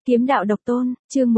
Kiếm đạo độc tôn, chương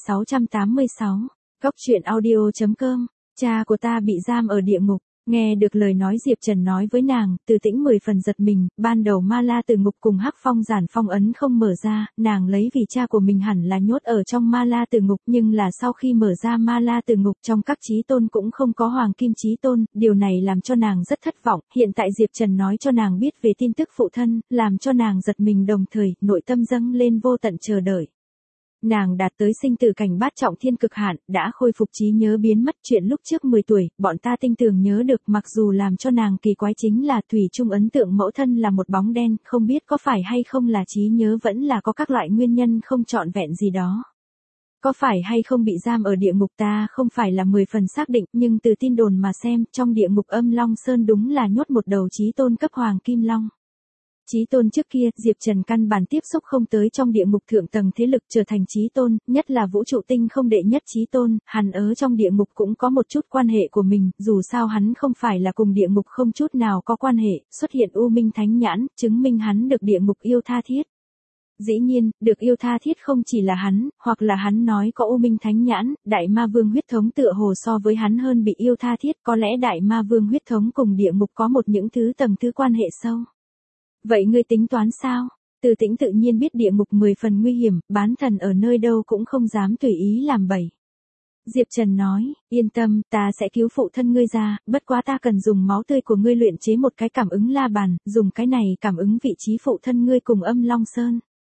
1686, Góc truyện audio.com, cha của ta bị giam ở địa ngục. Nghe được lời nói Diệp Trần nói với nàng, Từ Tĩnh 10 phần giật mình, ban đầu Ma La Từ Ngục cùng Hắc Phong Giản phong ấn không mở ra, nàng lấy vì cha của mình hẳn là nhốt ở trong Ma La Từ Ngục, nhưng là sau khi mở ra Ma La Từ Ngục trong các chí tôn cũng không có Hoàng Kim Chí Tôn, điều này làm cho nàng rất thất vọng, hiện tại Diệp Trần nói cho nàng biết về tin tức phụ thân, làm cho nàng giật mình đồng thời, nội tâm dâng lên vô tận chờ đợi. Nàng đạt tới sinh tử cảnh bát trọng thiên cực hạn, đã khôi phục trí nhớ biến mất chuyện lúc trước 10 tuổi, bọn ta tinh tường nhớ được, mặc dù làm cho nàng kỳ quái chính là thủy chung ấn tượng mẫu thân là một bóng đen, không biết có phải hay không là trí nhớ vẫn là có các loại nguyên nhân không trọn vẹn gì đó. Có phải hay không bị giam ở địa ngục ta không phải là 10 phần xác định, nhưng từ tin đồn mà xem, trong địa ngục Âm Long Sơn đúng là nhốt một đầu chí tôn cấp Hoàng Kim Long. Chí tôn trước kia, Diệp Trần căn bản tiếp xúc không tới trong địa ngục thượng tầng thế lực trở thành chí tôn, nhất là vũ trụ tinh không đệ nhất chí tôn, hắn ở trong địa ngục cũng có một chút quan hệ của mình, dù sao hắn không phải là cùng địa ngục không chút nào có quan hệ, xuất hiện U Minh Thánh Nhãn, chứng minh hắn được địa ngục yêu tha thiết. Dĩ nhiên, được yêu tha thiết không chỉ là hắn, hoặc là hắn nói có U Minh Thánh Nhãn, Đại Ma Vương huyết thống tựa hồ so với hắn hơn bị yêu tha thiết, có lẽ Đại Ma Vương huyết thống cùng địa ngục có một những tầng thứ quan hệ sâu. Vậy ngươi tính toán sao? Từ Tĩnh tự nhiên biết địa ngục 10 phần nguy hiểm, bán thần ở nơi đâu cũng không dám tùy ý làm bậy. Diệp Trần nói, yên tâm, ta sẽ cứu phụ thân ngươi ra, bất quá ta cần dùng máu tươi của ngươi luyện chế một cái cảm ứng la bàn, dùng cái này cảm ứng vị trí phụ thân ngươi cùng Âm Long Sơn.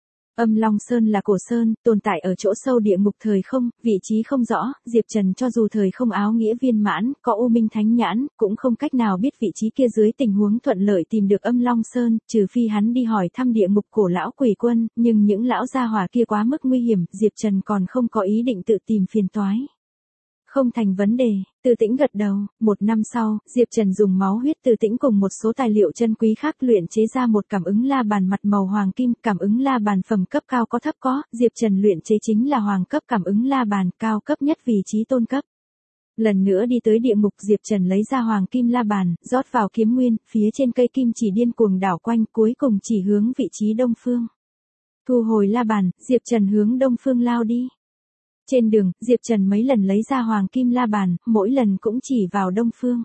Âm Long Sơn là cổ sơn, tồn tại ở chỗ sâu địa ngục thời không, vị trí không rõ, Diệp Trần cho dù thời không áo nghĩa viên mãn, có U Minh Thánh Nhãn, cũng không cách nào biết vị trí kia dưới tình huống thuận lợi tìm được Âm Long Sơn, trừ phi hắn đi hỏi thăm địa ngục cổ lão quỷ quân, nhưng những lão gia hỏa kia quá mức nguy hiểm, Diệp Trần còn không có ý định tự tìm phiền toái. Không thành vấn đề, Từ Tĩnh gật đầu, 1 năm sau, Diệp Trần dùng máu huyết Từ Tĩnh cùng một số tài liệu chân quý khác luyện chế ra một cảm ứng la bàn mặt màu hoàng kim, cảm ứng la bàn phẩm cấp cao có thấp có, Diệp Trần luyện chế chính là hoàng cấp cảm ứng la bàn, cao cấp nhất vị trí tôn cấp. Lần nữa đi tới địa ngục, Diệp Trần lấy ra hoàng kim la bàn, rót vào kiếm nguyên, phía trên cây kim chỉ điên cuồng đảo quanh, cuối cùng chỉ hướng vị trí đông phương. Thu hồi la bàn, Diệp Trần hướng đông phương lao đi. Trên đường, Diệp Trần mấy lần lấy ra hoàng kim la bàn, mỗi lần cũng chỉ vào đông phương.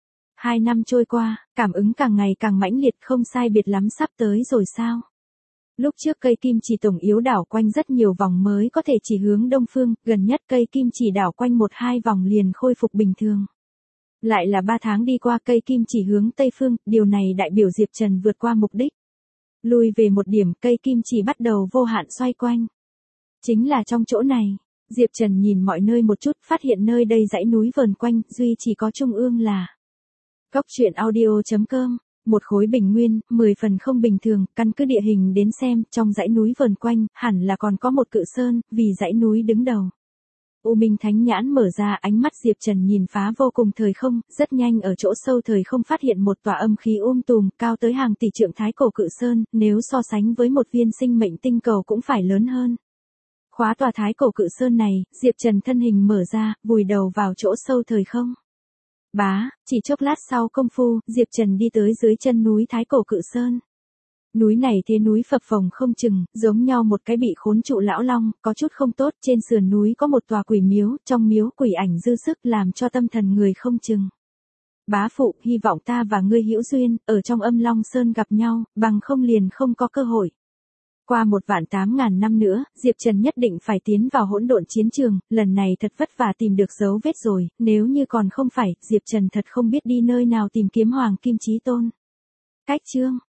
2 năm trôi qua, cảm ứng càng ngày càng mãnh liệt, không sai biệt lắm sắp tới rồi sao? Lúc trước cây kim chỉ tổng yếu đảo quanh rất nhiều vòng mới có thể chỉ hướng đông phương, gần nhất cây kim chỉ đảo quanh 1-2 vòng liền khôi phục bình thường. Lại là 3 tháng đi qua, cây kim chỉ hướng tây phương, điều này đại biểu Diệp Trần vượt qua mục đích. Lùi về một điểm, cây kim chỉ bắt đầu vô hạn xoay quanh. Chính là trong chỗ này. Diệp Trần nhìn mọi nơi một chút, phát hiện nơi đây dãy núi vờn quanh, duy chỉ có trung ương là Góc truyện audio.com, một khối bình nguyên, 10 phần không bình thường, căn cứ địa hình đến xem, trong dãy núi vờn quanh, hẳn là còn có một cự sơn, vì dãy núi đứng đầu. U Minh Thánh Nhãn mở ra, ánh mắt Diệp Trần nhìn phá vô cùng thời không, rất nhanh ở chỗ sâu thời không phát hiện một tòa âm khí tùm, cao tới hàng tỷ trượng thái cổ cự sơn, nếu so sánh với một viên sinh mệnh tinh cầu cũng phải lớn hơn. Khóa tòa thái cổ cự sơn này, Diệp Trần thân hình mở ra, vùi đầu vào chỗ sâu thời không. Chỉ chốc lát sau công phu, Diệp Trần đi tới dưới chân núi thái cổ cự sơn. Núi này thế núi phập phồng không chừng, giống nhau một cái bị khốn trụ lão long, có chút không tốt, trên sườn núi có một tòa quỷ miếu, trong miếu quỷ ảnh dư sức làm cho tâm thần người không chừng. Bá phụ, hy vọng ta và ngươi hữu duyên, ở trong Âm Long Sơn gặp nhau, bằng không liền không có cơ hội. Qua 1.800.000 năm nữa, Diệp Trần nhất định phải tiến vào hỗn độn chiến trường, lần này thật vất vả tìm được dấu vết rồi, nếu như còn không phải, Diệp Trần thật không biết đi nơi nào tìm kiếm Hoàng Kim Chí Tôn. Cách chương